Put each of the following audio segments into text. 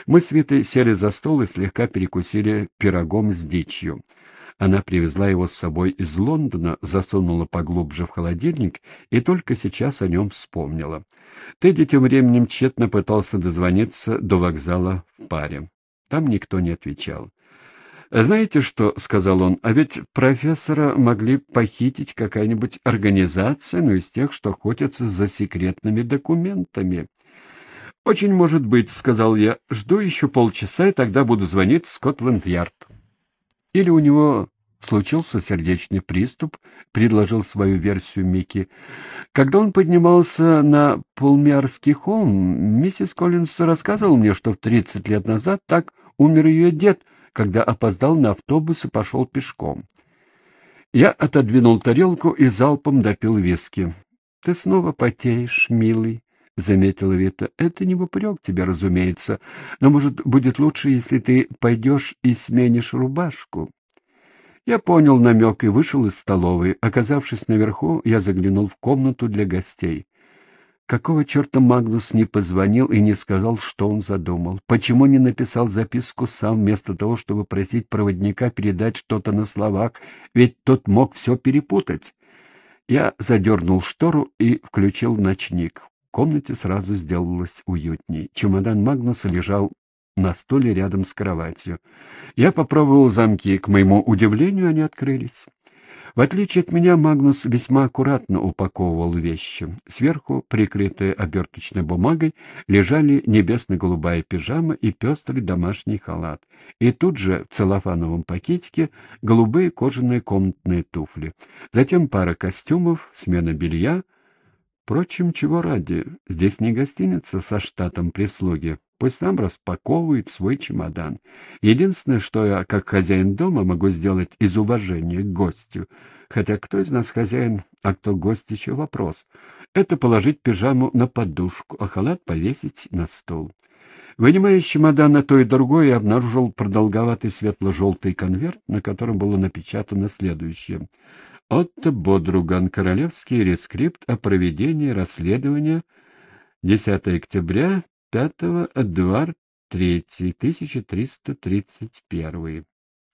Мы с Витой сели за стол и слегка перекусили пирогом с дичью. Она привезла его с собой из Лондона, засунула поглубже в холодильник и только сейчас о нем вспомнила. Тедди тем временем тщетно пытался дозвониться до вокзала в паре. Там никто не отвечал. «Знаете что?» — сказал он. «А ведь профессора могли похитить какая-нибудь организация, ну, из тех, что охотятся за секретными документами». «Очень может быть», — сказал я. «Жду еще полчаса, и тогда буду звонить в Скотланд-Ярд». «Или у него случился сердечный приступ», — предложил свою версию Микки. «Когда он поднимался на Пулмиарский холм, миссис Коллинс рассказывала мне, что в 30 лет назад так умер ее дед, когда опоздал на автобус и пошел пешком». Я отодвинул тарелку и залпом допил виски. «Ты снова потеешь, милый», — заметила Вита. «Это не в упрек тебе, разумеется, но, может, будет лучше, если ты пойдешь и сменишь рубашку». Я понял намек и вышел из столовой. Оказавшись наверху, я заглянул в комнату для гостей. Какого черта Магнус не позвонил и не сказал, что он задумал? Почему не написал записку сам, вместо того, чтобы просить проводника передать что-то на словах? Ведь тот мог все перепутать. Я задернул штору и включил ночник. В комнате сразу сделалось уютней. Чемодан Магнуса лежал на стуле рядом с кроватью. Я попробовал замки. К моему удивлению, они открылись. В отличие от меня, Магнус весьма аккуратно упаковывал вещи. Сверху, прикрытые оберточной бумагой, лежали небесно-голубая пижама и пестрый домашний халат. И тут же в целлофановом пакетике голубые кожаные комнатные туфли. Затем пара костюмов, смена белья. Впрочем, чего ради? Здесь не гостиница со штатом прислуги. Пусть сам распаковывает свой чемодан. Единственное, что я, как хозяин дома, могу сделать из уважения к гостю, хотя кто из нас хозяин, а кто гость, еще вопрос, это положить пижаму на подушку, а халат повесить на стол. Вынимая из чемодана то и другое, я обнаружил продолговатый светло-желтый конверт, на котором было напечатано следующее. Отто Бодруган, королевский рескрипт о проведении расследования, 10 октября, 5-го, Эдуард III, 1331.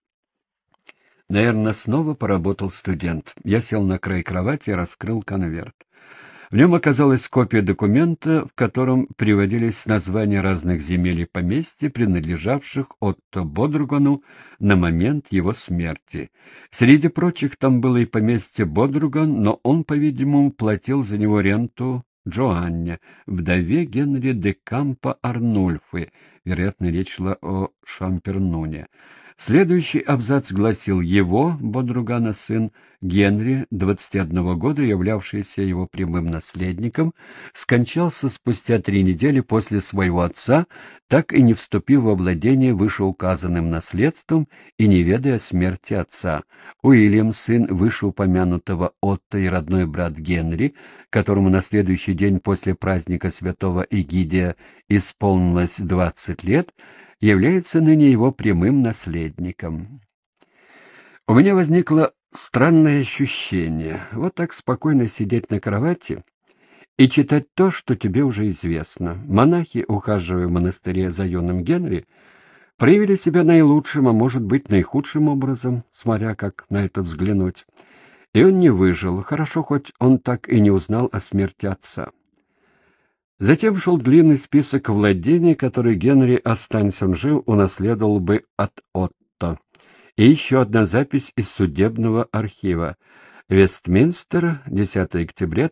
Наверное, снова поработал студент. Я сел на край кровати и раскрыл конверт. В нем оказалась копия документа, в котором приводились названия разных земель и поместьй, принадлежавших Отто Бодругану на момент его смерти. Среди прочих там было и поместье Бодруган, но он, по-видимому, платил за него ренту Джоанне, вдове Генри де Кампо Арнульфы, вероятно, речь шла о Шампернуне. Следующий абзац гласил: его, Бодругана, сын Генри, 21 года, являвшийся его прямым наследником, скончался спустя 3 недели после своего отца, так и не вступив во владение вышеуказанным наследством и не ведая смерти отца. Уильям, сын вышеупомянутого Отто и родной брат Генри, которому на следующий день после праздника святого Эгидия исполнилось 20 лет, является ныне его прямым наследником. У меня возникло странное ощущение. Вот так спокойно сидеть на кровати и читать то, что тебе уже известно. Монахи, ухаживая в монастыре за юным Генри, проявили себя наилучшим, а может быть наихудшим образом, смотря как на это взглянуть. И он не выжил. Хорошо, хоть он так и не узнал о смерти отца. Затем шел длинный список владений, которые Генри, останься он жив, унаследовал бы от Отто. И еще одна запись из судебного архива. Вестминстер, 10 октября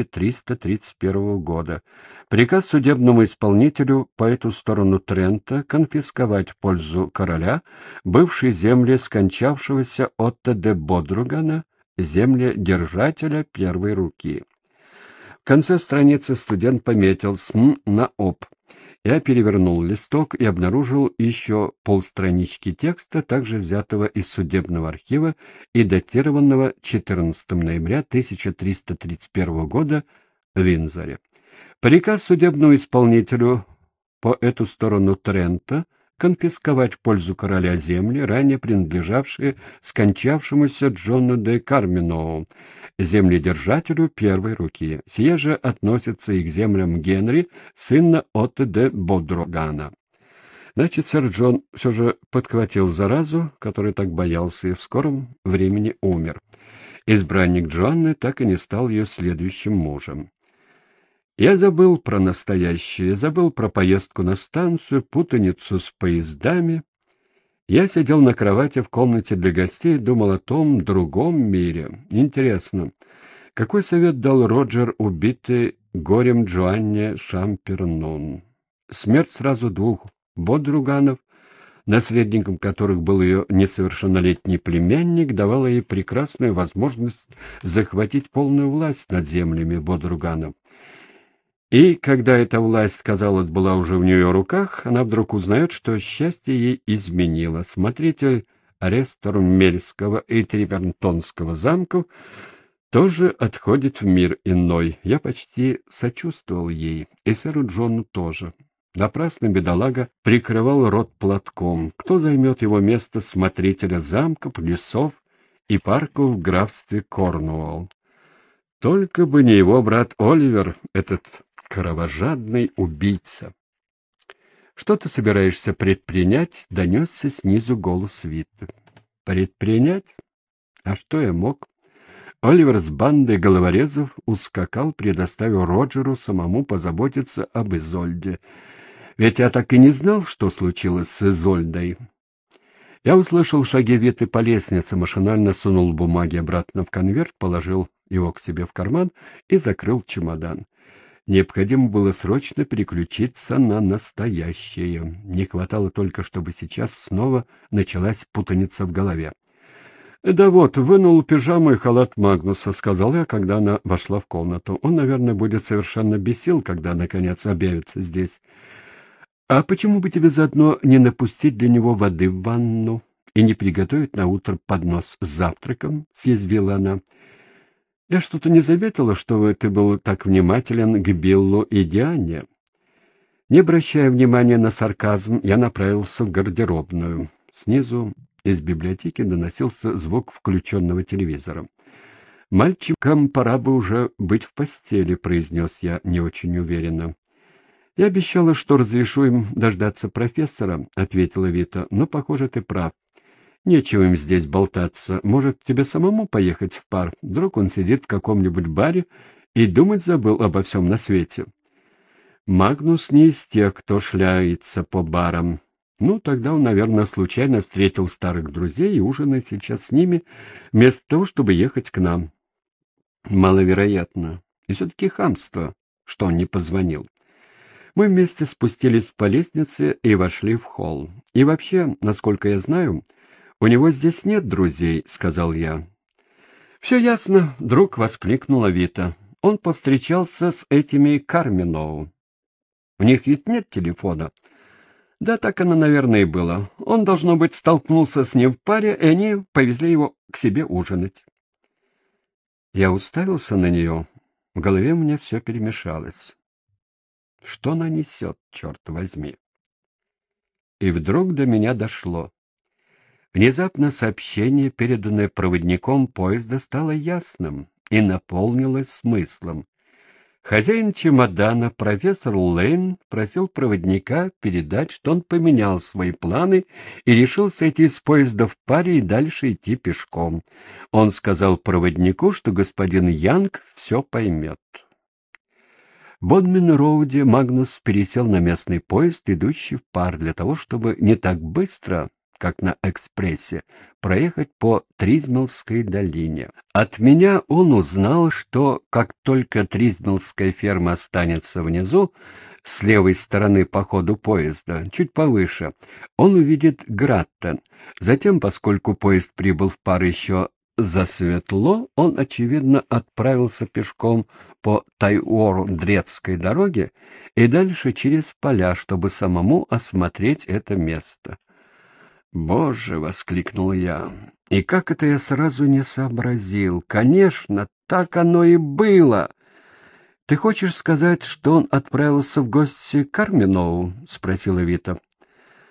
1331 года. Приказ судебному исполнителю по эту сторону Трента конфисковать в пользу короля бывшие земли скончавшегося Отто де Бодругана, земли держателя первой руки. В конце страницы студент пометил «СМ» на «ОП». Я перевернул листок и обнаружил еще полстранички текста, также взятого из судебного архива и датированного 14 ноября 1331 года в Виндзоре. Приказ судебному исполнителю по эту сторону Трента конфисковать в пользу короля земли, ранее принадлежавшие скончавшемуся Джону де Карминоу, земледержателю первой руки. Сие же относится и к землям Генри, сына Отто де Бодругана. Значит, сэр Джон все же подхватил заразу, которой так боялся, и в скором времени умер. Избранник Джоанны так и не стал ее следующим мужем. Я забыл про настоящее, забыл про поездку на станцию, путаницу с поездами. Я сидел на кровати в комнате для гостей и думал о том другом мире. Интересно, какой совет дал Роджер, убитый горем Джоанне Шампернон? Смерть сразу двух бодруганов, наследником которых был ее несовершеннолетний племянник, давала ей прекрасную возможность захватить полную власть над землями бодруганов. И когда эта власть, казалось, была уже в ее руках, она вдруг узнает, что счастье ей изменило. Смотритель Рестормельского и Тривертонского замков тоже отходит в мир иной. Я почти сочувствовал ей, и сэру Джону тоже. Напрасно бедолага прикрывал рот платком. Кто займет его место смотрителя замков, лесов и парков в графстве Корнуолл? Только бы не его брат Оливер, этот кровожадный убийца. «Что ты собираешься предпринять?» — донесся снизу голос Витта. «Предпринять? А что я мог?» Оливер с бандой головорезов ускакал, предоставив Роджеру самому позаботиться об Изольде. Ведь я так и не знал, что случилось с Изольдой. Я услышал шаги Виты по лестнице, машинально сунул бумаги обратно в конверт, положил его к себе в карман и закрыл чемодан. Необходимо было срочно переключиться на настоящее. Не хватало только, чтобы сейчас снова началась путаница в голове. «Да вот, вынул пижаму и халат Магнуса», — сказал я, когда она вошла в комнату. «Он, наверное, будет совершенно без сил, когда, наконец, объявится здесь. А почему бы тебе заодно не напустить для него воды в ванну и не приготовить на утро поднос с завтраком?» — съязвила она. «Я что-то не заметила, что ты был так внимателен к Биллу и Диане». Не обращая внимания на сарказм, я направился в гардеробную. Снизу из библиотеки доносился звук включенного телевизора. «Мальчикам пора бы уже быть в постели», — произнес я не очень уверенно. «Я обещала, что разрешу им дождаться профессора», — ответила Вита. «Но, похоже, ты прав. Нечего им здесь болтаться. Может, тебе самому поехать в парк? Вдруг он сидит в каком-нибудь баре и думать забыл обо всем на свете». Магнус не из тех, кто шляется по барам. Ну, тогда он, наверное, случайно встретил старых друзей и ужинает сейчас с ними, вместо того, чтобы ехать к нам. Маловероятно. И все-таки хамство, что он не позвонил. Мы вместе спустились по лестнице и вошли в холл. «И вообще, насколько я знаю, у него здесь нет друзей», — сказал я. «Все ясно», — вдруг воскликнула Вита. «Он повстречался с этими Карминоу. У них ведь нет телефона». «Да, так оно, наверное, и было. Он, должно быть, столкнулся с ним в паре, и они повезли его к себе ужинать». Я уставился на нее. В голове у меня все перемешалось. Что она несет, черт возьми? И вдруг до меня дошло. Внезапно сообщение, переданное проводником поезда, стало ясным и наполнилось смыслом. Хозяин чемодана, профессор Лейн, просил проводника передать, что он поменял свои планы и решил сойти с поезда в паре и дальше идти пешком. Он сказал проводнику, что господин Янг все поймет. В Бодмин-Роуде Магнус пересел на местный поезд, идущий в пар, для того, чтобы не так быстро, как на экспрессе, проехать по Тризмелской долине. От меня он узнал, что как только Тризмелская ферма останется внизу, с левой стороны по ходу поезда, чуть повыше, он увидит Граттен. Затем, поскольку поезд прибыл в пар еще засветло, он, очевидно, отправился пешком по Тайуор-Дрецкой дороге и дальше через поля, чтобы самому осмотреть это место. «Боже!» — воскликнул я. «И как это я сразу не сообразил? Конечно, так оно и было!» «Ты хочешь сказать, что он отправился в гости к Карминову?» — спросила Вита.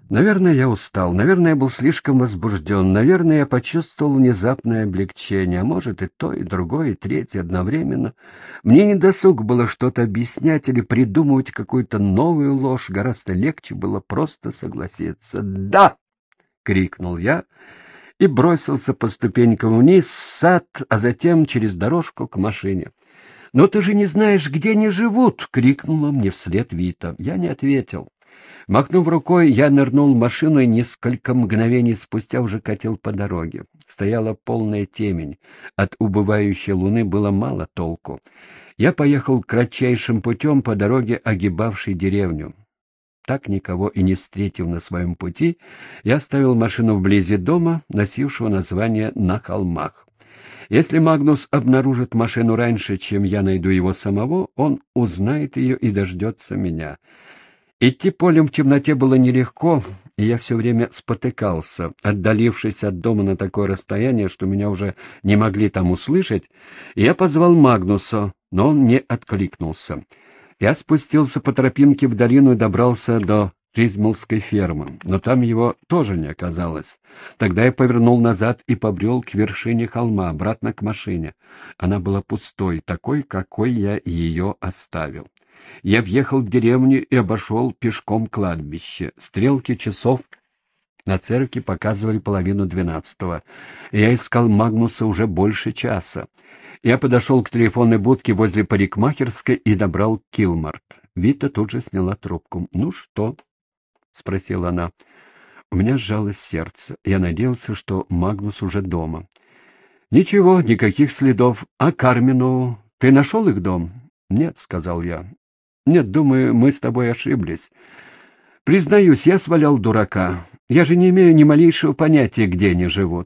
Наверное, я устал, наверное, я был слишком возбужден, наверное, я почувствовал внезапное облегчение, а может и то, и другое, и третье одновременно. Мне не досуг было что-то объяснять или придумывать какую-то новую ложь, гораздо легче было просто согласиться. «Да!» — крикнул я и бросился по ступенькам вниз, в сад, а затем через дорожку к машине. «Но ты же не знаешь, где они живут!» — крикнула мне вслед Вита. Я не ответил. Махнув рукой, я нырнул в машину и несколько мгновений спустя уже катил по дороге. Стояла полная темень. От убывающей луны было мало толку. Я поехал кратчайшим путем по дороге, огибавшей деревню. Так, никого и не встретив на своем пути, я оставил машину вблизи дома, носившего название «На холмах». Если Магнус обнаружит машину раньше, чем я найду его самого, он узнает ее и дождется меня. Идти полем в темноте было нелегко, и я все время спотыкался. Отдалившись от дома на такое расстояние, что меня уже не могли там услышать, я позвал Магнуса, но он не откликнулся. Я спустился по тропинке в долину и добрался до Ризмалской фермы, но там его тоже не оказалось. Тогда я повернул назад и побрел к вершине холма, обратно к машине. Она была пустой, такой, какой я ее оставил. Я въехал в деревню и обошел пешком кладбище. Стрелки часов на церкви показывали 11:30. Я искал Магнуса уже больше часа. Я подошел к телефонной будке возле парикмахерской и набрал Килмарт. Вита тут же сняла трубку. «Ну что?» — спросила она. У меня сжалось сердце. Я надеялся, что Магнус уже дома. «Ничего, никаких следов. А Кармину? Ты нашел их дом?» «Нет», — сказал я. «Нет, думаю, мы с тобой ошиблись. Признаюсь, я свалял дурака. Я же не имею ни малейшего понятия, где они живут».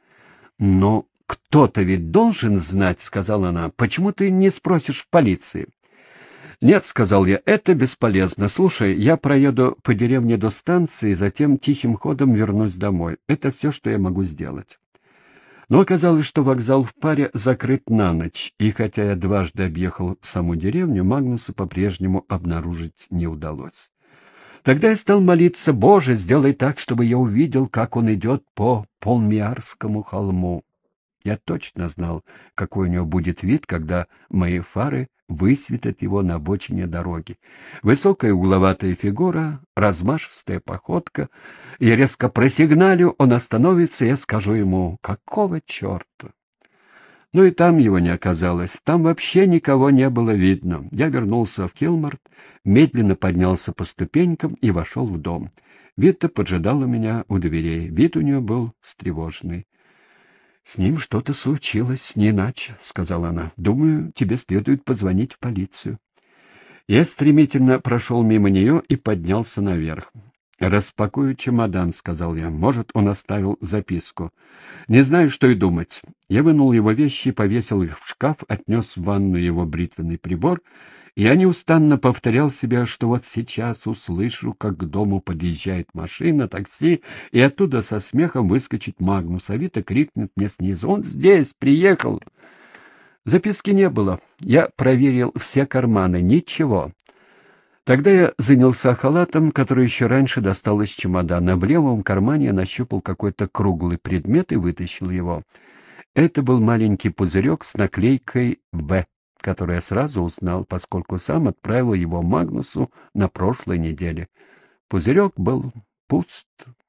«Но кто-то ведь должен знать», — сказала она. «Почему ты не спросишь в полиции?» «Нет», — сказал я, — «это бесполезно. Слушай, я проеду по деревне до станции, затем тихим ходом вернусь домой. Это все, что я могу сделать». Но оказалось, что вокзал в Паре закрыт на ночь, и хотя я дважды объехал саму деревню, Магнуса по-прежнему обнаружить не удалось. Тогда я стал молиться: «Боже, сделай так, чтобы я увидел, как он идет по Полмиарскому холму». Я точно знал, какой у него будет вид, когда мои фары высветят его на обочине дороги. Высокая угловатая фигура, размашистая походка. Я резко просигналю, он остановится, и я скажу ему: «Какого черта?» Но и там его не оказалось. Там вообще никого не было видно. Я вернулся в Килмарт, медленно поднялся по ступенькам и вошел в дом. Вита поджидала меня у дверей. Вид у нее был встревоженный. «С ним что-то случилось, не иначе», — сказала она. «Думаю, тебе следует позвонить в полицию». Я стремительно прошел мимо нее и поднялся наверх. «Распакую чемодан», — сказал я. «Может, он оставил записку». Не знаю, что и думать. Я вынул его вещи и повесил их в шкаф, отнес в ванную его бритвенный прибор. Я неустанно повторял себе, что вот сейчас услышу, как к дому подъезжает машина, такси, и оттуда со смехом выскочит Магнус, а Вита крикнет мне снизу: «Он здесь, приехал!» Записки не было. Я проверил все карманы. Ничего. Тогда я занялся халатом, который еще раньше достал из чемодана. В левом кармане я нащупал какой-то круглый предмет и вытащил его. Это был маленький пузырек с наклейкой «В», который я сразу узнал, поскольку сам отправил его Магнусу на прошлой неделе. Пузырек был пуст.